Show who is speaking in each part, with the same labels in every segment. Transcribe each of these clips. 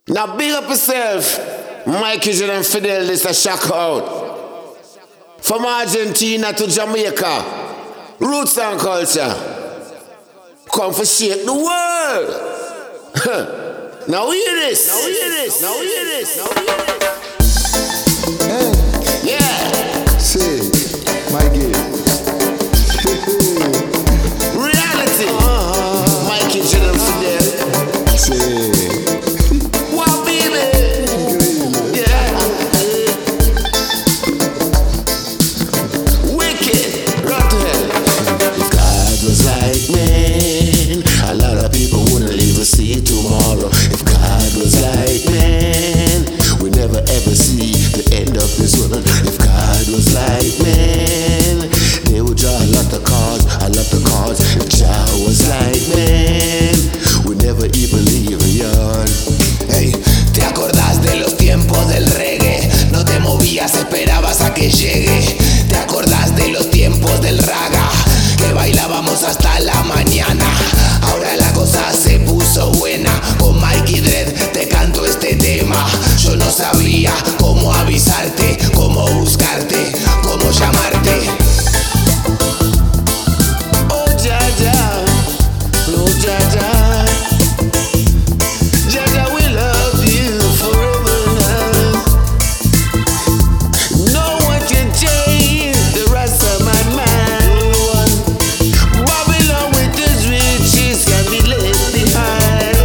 Speaker 1: Now big up yourself. Mikey J and Fidel, this a shock out. From Argentina to Jamaica, roots and culture. Come for shake the world. Now hear this. Now hear this. Now hear this. Now hear this.
Speaker 2: Hey.
Speaker 1: Yeah.
Speaker 2: Say, Mikey.
Speaker 1: Reality. Mikey J and Fidel.
Speaker 2: Say.
Speaker 1: What baby? Yeah. Wicked. Run to hell. If God was like man, a lot of people wouldn't live to see tomorrow. If God was like man, we never ever see the end of this world. If God was like man, they would draw a lot of cards, a lot of cards. If Jah was like man, we never even leave beyond.
Speaker 3: Hey, ¿te acordás de los tiempos del reggae? No te movías, esperabas a que llegue. ¿Te acordás de los tiempos del raga? Que bailábamos hasta la mañana. Ahora la cosa se puso buena. Con Mikey Dread te canto este tema. Yo no sabía cómo avisarte, cómo buscarte, cómo llamarte.
Speaker 1: Oh Jah Jah, oh Jah Jah, Jah Jah will love you forever now. No one can change the rest of my mind. Babylon with its riches can be left behind.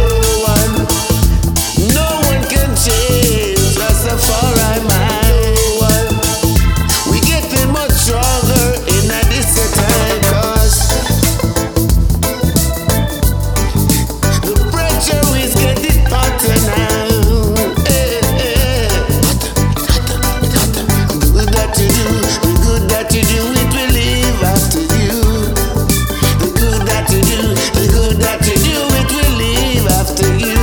Speaker 1: No one can change Rastafari mind. We getting much stronger in this time, 'cause the pressure is getting hotter now. The good that you do, the good that you do, it will live after you. The good that you do, the good that you do, it will live after you.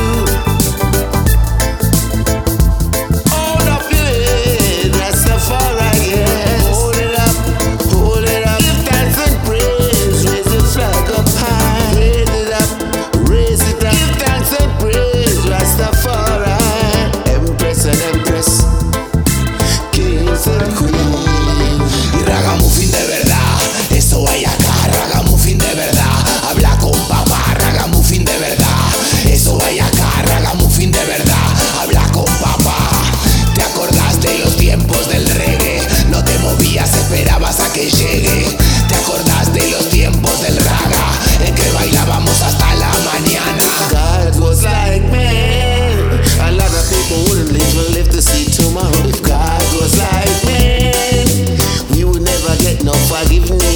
Speaker 1: Hold up your head, Rastafari, yes. Hold it up, hold it up. Give thanks and praise, raise the flag up high. Raise it up, raise it up. Give thanks and praise, Rastafari. Empress and Empress, kings and queens.
Speaker 3: Y ragamuffin de verdad, eso hay acá. Ragamuffin de verdad, habla con papá. Ragamuffin de verdad, eso hay acá. Ragamuffin de verdad, habla con papá. ¿Te acordás de los tiempos del reggae? No te movías, esperabas a que llegue. ¿Te acordás de los tiempos del raga? En que bailábamos hasta la mañana.
Speaker 1: God was like man, a lot of people wouldn't live to see tomorrow. If God was like man, we would never get no forgiveness.